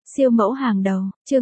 Siêu mẫu hàng đầu, chương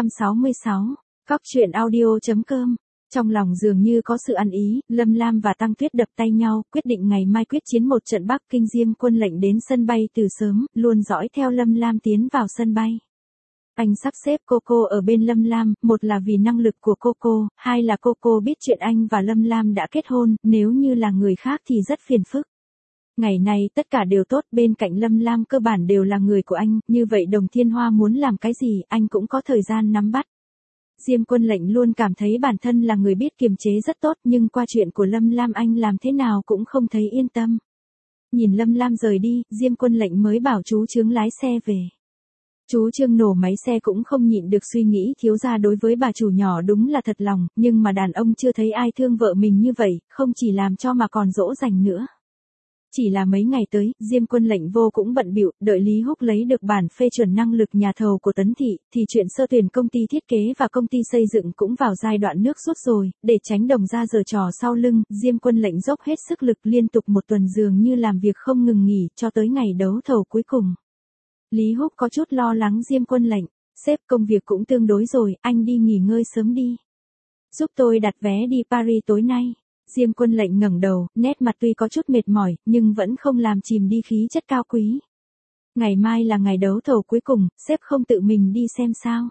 266, Cóc truyện audio.com. Trong lòng dường như có sự ăn ý, Lâm Lam và Tăng Tuyết đập tay nhau, quyết định ngày mai quyết chiến một trận Bắc Kinh. Diêm Quân lệnh đến sân bay từ sớm, luôn dõi theo Lâm Lam tiến vào sân bay. Anh sắp xếp Coco ở bên Lâm Lam, một là vì năng lực của Coco, hai là Coco biết chuyện anh và Lâm Lam đã kết hôn, nếu như là người khác thì rất phiền phức. Ngày này tất cả đều tốt, bên cạnh Lâm Lam cơ bản đều là người của anh, như vậy Đồng Thiên Hoa muốn làm cái gì, anh cũng có thời gian nắm bắt. Diêm Quân lệnh luôn cảm thấy bản thân là người biết kiềm chế rất tốt, nhưng qua chuyện của Lâm Lam anh làm thế nào cũng không thấy yên tâm. Nhìn Lâm Lam rời đi, Diêm Quân lệnh mới bảo chú Trương lái xe về. Chú Trương nổ máy xe cũng không nhịn được suy nghĩ, thiếu gia đối với bà chủ nhỏ đúng là thật lòng, nhưng mà đàn ông chưa thấy ai thương vợ mình như vậy, không chỉ làm cho mà còn dỗ dành nữa. Chỉ là mấy ngày tới, Diêm Quân lệnh vô cũng bận bịu, đợi Lý Húc lấy được bản phê chuẩn năng lực nhà thầu của Tấn Thị, thì chuyện sơ tuyển công ty thiết kế và công ty xây dựng cũng vào giai đoạn nước rút rồi, để tránh Đồng gia giở trò sau lưng, Diêm Quân lệnh dốc hết sức lực liên tục một tuần dường như làm việc không ngừng nghỉ, cho tới ngày đấu thầu cuối cùng. Lý Húc có chút lo lắng Diêm Quân lệnh, sếp công việc cũng tương đối rồi, anh đi nghỉ ngơi sớm đi. Giúp tôi đặt vé đi Paris tối nay. Diêm Quân lệnh ngẩng đầu, nét mặt tuy có chút mệt mỏi, nhưng vẫn không làm chìm đi khí chất cao quý. Ngày mai là ngày đấu thầu cuối cùng, sếp không tự mình đi xem sao?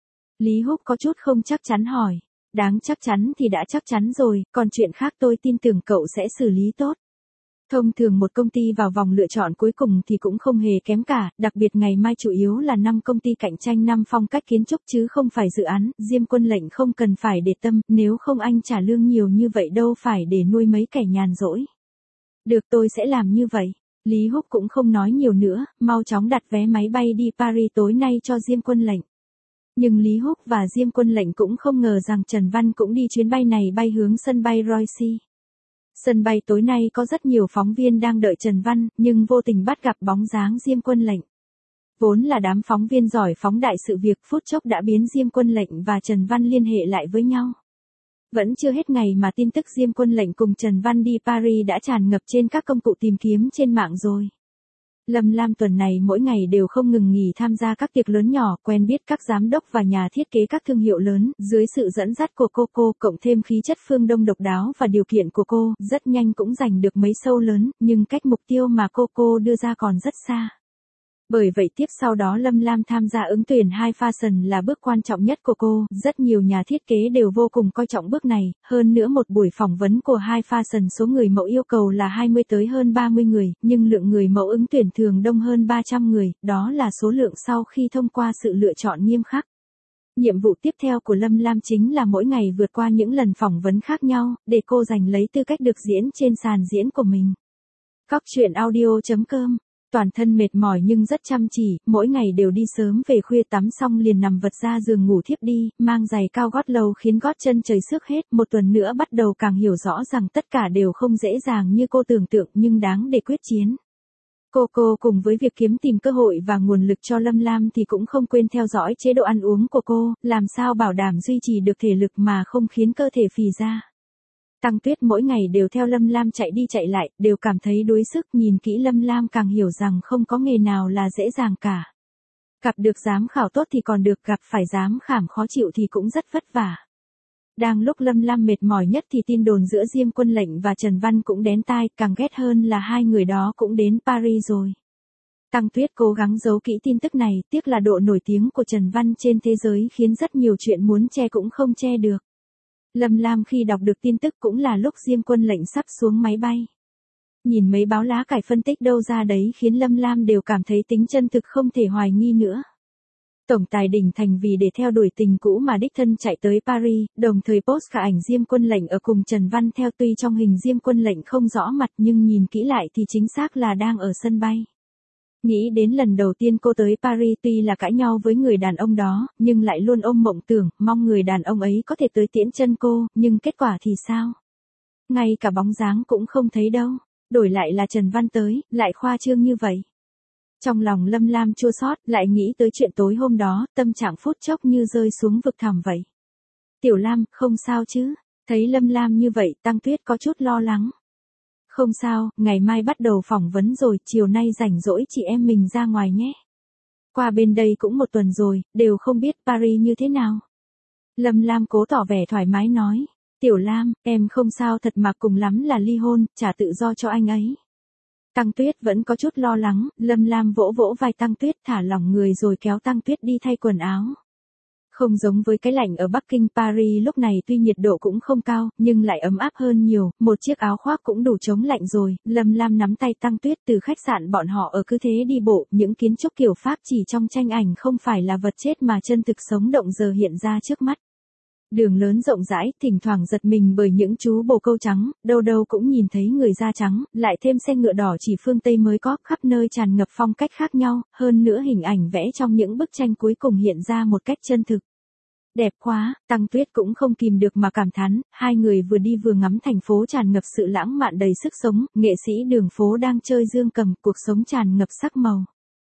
Lý Húc có chút không chắc chắn hỏi. Đáng chắc chắn thì đã chắc chắn rồi, còn chuyện khác tôi tin tưởng cậu sẽ xử lý tốt. Thông thường một công ty vào vòng lựa chọn cuối cùng thì cũng không hề kém cả, đặc biệt ngày mai chủ yếu là 5 công ty cạnh tranh 5 phong cách kiến trúc chứ không phải dự án, Diêm Quân lệnh không cần phải để tâm, nếu không anh trả lương nhiều như vậy đâu phải để nuôi mấy kẻ nhàn rỗi. Được, tôi sẽ làm như vậy. Lý Húc cũng không nói nhiều nữa, mau chóng đặt vé máy bay đi Paris tối nay cho Diêm Quân lệnh. Nhưng Lý Húc và Diêm Quân lệnh cũng không ngờ rằng Trần Văn cũng đi chuyến bay này bay hướng sân bay Roissy. Sân bay tối nay có rất nhiều phóng viên đang đợi Trần Văn, nhưng vô tình bắt gặp bóng dáng Diêm Quân lệnh. Vốn là đám phóng viên giỏi phóng đại sự việc, phút chốc đã biến Diêm Quân lệnh và Trần Văn liên hệ lại với nhau. Vẫn chưa hết ngày mà tin tức Diêm Quân lệnh cùng Trần Văn đi Paris đã tràn ngập trên các công cụ tìm kiếm trên mạng rồi. Lâm Lam tuần này mỗi ngày đều không ngừng nghỉ tham gia các tiệc lớn nhỏ, quen biết các giám đốc và nhà thiết kế các thương hiệu lớn, dưới sự dẫn dắt của cô, cộng thêm khí chất phương Đông độc đáo và điều kiện của cô, rất nhanh cũng giành được mấy show lớn, nhưng cách mục tiêu mà cô đưa ra còn rất xa. Bởi vậy tiếp sau đó Lâm Lam tham gia ứng tuyển High Fashion là bước quan trọng nhất của cô, rất nhiều nhà thiết kế đều vô cùng coi trọng bước này, hơn nữa một buổi phỏng vấn của High Fashion số người mẫu yêu cầu là 20 tới hơn 30 người, nhưng lượng người mẫu ứng tuyển thường đông hơn 300 người, đó là số lượng sau khi thông qua sự lựa chọn nghiêm khắc. Nhiệm vụ tiếp theo của Lâm Lam chính là mỗi ngày vượt qua những lần phỏng vấn khác nhau, để cô giành lấy tư cách được diễn trên sàn diễn của mình. Cóc truyện audio.com. Toàn thân mệt mỏi nhưng rất chăm chỉ, mỗi ngày đều đi sớm về khuya, tắm xong liền nằm vật ra giường ngủ thiếp đi, mang giày cao gót lâu khiến gót chân chảy xước hết, một tuần nữa bắt đầu càng hiểu rõ rằng tất cả đều không dễ dàng như cô tưởng tượng nhưng đáng để quyết chiến. Cô cùng với việc kiếm tìm cơ hội và nguồn lực cho Lâm Lam thì cũng không quên theo dõi chế độ ăn uống của cô, làm sao bảo đảm duy trì được thể lực mà không khiến cơ thể phì ra. Tăng Tuyết mỗi ngày đều theo Lâm Lam chạy đi chạy lại, đều cảm thấy đuối sức, nhìn kỹ Lâm Lam càng hiểu rằng không có nghề nào là dễ dàng cả. Gặp được giám khảo tốt thì còn được, gặp phải giám khảo khó chịu thì cũng rất vất vả. Đang lúc Lâm Lam mệt mỏi nhất thì tin đồn giữa Diêm Quân lệnh và Trần Văn cũng đến tai, càng ghét hơn là hai người đó cũng đến Paris rồi. Tăng Tuyết cố gắng giấu kỹ tin tức này, tiếc là độ nổi tiếng của Trần Văn trên thế giới khiến rất nhiều chuyện muốn che cũng không che được. Lâm Lam khi đọc được tin tức cũng là lúc Diêm Quân lệnh sắp xuống máy bay. Nhìn mấy báo lá cải phân tích đâu ra đấy khiến Lâm Lam đều cảm thấy tính chân thực không thể hoài nghi nữa. Tổng tài Đỉnh Thành vì để theo đuổi tình cũ mà đích thân chạy tới Paris, đồng thời post cả ảnh Diêm Quân lệnh ở cùng Trần Văn theo, tuy trong hình Diêm Quân lệnh không rõ mặt nhưng nhìn kỹ lại thì chính xác là đang ở sân bay. Nghĩ đến lần đầu tiên cô tới Paris, tuy là cãi nhau với người đàn ông đó, nhưng lại luôn ôm mộng tưởng, mong người đàn ông ấy có thể tới tiễn chân cô, nhưng kết quả thì sao? Ngay cả bóng dáng cũng không thấy đâu, đổi lại là Trần Văn tới, lại khoa trương như vậy. Trong lòng Lâm Lam chua xót, lại nghĩ tới chuyện tối hôm đó, tâm trạng phút chốc như rơi xuống vực thẳm vậy. Tiểu Lam, không sao chứ? Thấy Lâm Lam như vậy, Tăng Tuyết có chút lo lắng. Không sao, ngày mai bắt đầu phỏng vấn rồi, chiều nay rảnh rỗi chị em mình ra ngoài nhé. qua bên đây cũng một tuần rồi, đều không biết Paris như thế nào. Lâm Lam cố tỏ vẻ thoải mái nói. Tiểu Lam, em không sao thật mà cùng lắm là ly hôn, trả tự do cho anh ấy. Tăng Tuyết vẫn có chút lo lắng, Lâm Lam vỗ vỗ vai Tăng Tuyết thả lỏng người rồi kéo Tăng Tuyết đi thay quần áo. Không giống với cái lạnh ở Bắc Kinh, Paris lúc này tuy nhiệt độ cũng không cao, nhưng lại ấm áp hơn nhiều, một chiếc áo khoác cũng đủ chống lạnh rồi. Lâm Lam nắm tay Tăng Tuyết từ khách sạn bọn họ ở cứ thế đi bộ, những kiến trúc kiểu Pháp chỉ trong tranh ảnh không phải là vật chết mà chân thực sống động giờ hiện ra trước mắt. Đường lớn rộng rãi, thỉnh thoảng giật mình bởi những chú bồ câu trắng, đâu đâu cũng nhìn thấy người da trắng, lại thêm xe ngựa đỏ chỉ phương Tây mới có, khắp nơi tràn ngập phong cách khác nhau, hơn nữa hình ảnh vẽ trong những bức tranh cuối cùng hiện ra một cách chân thực. Đẹp quá, Tăng Tuyết cũng không kìm được mà cảm thán, hai người vừa đi vừa ngắm thành phố tràn ngập sự lãng mạn đầy sức sống, nghệ sĩ đường phố đang chơi dương cầm, cuộc sống tràn ngập sắc màu.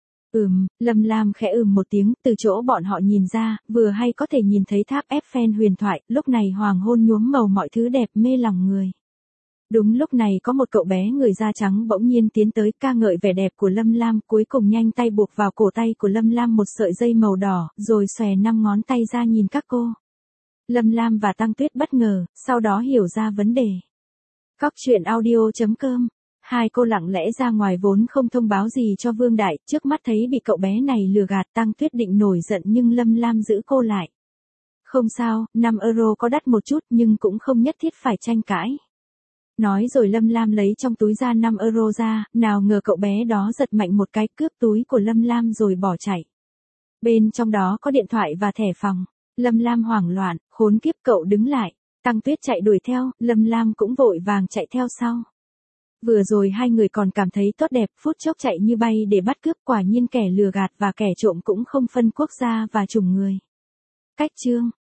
Lâm Lam khẽ một tiếng, từ chỗ bọn họ nhìn ra, vừa hay có thể nhìn thấy tháp Eiffel huyền thoại, lúc này hoàng hôn nhuốm màu mọi thứ đẹp mê lòng người. Đúng lúc này có một cậu bé người da trắng bỗng nhiên tiến tới ca ngợi vẻ đẹp của Lâm Lam, cuối cùng nhanh tay buộc vào cổ tay của Lâm Lam một sợi dây màu đỏ, rồi xòe 5 ngón tay ra nhìn các cô. Lâm Lam và Tăng Tuyết bất ngờ, sau đó hiểu ra vấn đề. Cóc truyện audio.com. Hai cô lặng lẽ ra ngoài vốn không thông báo gì cho Vương Đại, trước mắt thấy bị cậu bé này lừa gạt, Tăng Tuyết định nổi giận nhưng Lâm Lam giữ cô lại. Không sao, 5 euro có đắt một chút nhưng cũng không nhất thiết phải tranh cãi. Nói rồi Lâm Lam lấy trong túi ra 5 euro ra, nào ngờ cậu bé đó giật mạnh một cái cướp túi của Lâm Lam rồi bỏ chạy. Bên trong đó có điện thoại và thẻ phòng. Lâm Lam hoảng loạn, khốn kiếp cậu đứng lại. Tăng Tuyết chạy đuổi theo, Lâm Lam cũng vội vàng chạy theo sau. Vừa rồi hai người còn cảm thấy tốt đẹp, phút chốc chạy như bay để bắt cướp, quả nhiên kẻ lừa gạt và kẻ trộm cũng không phân quốc gia và chủng người. Cách chương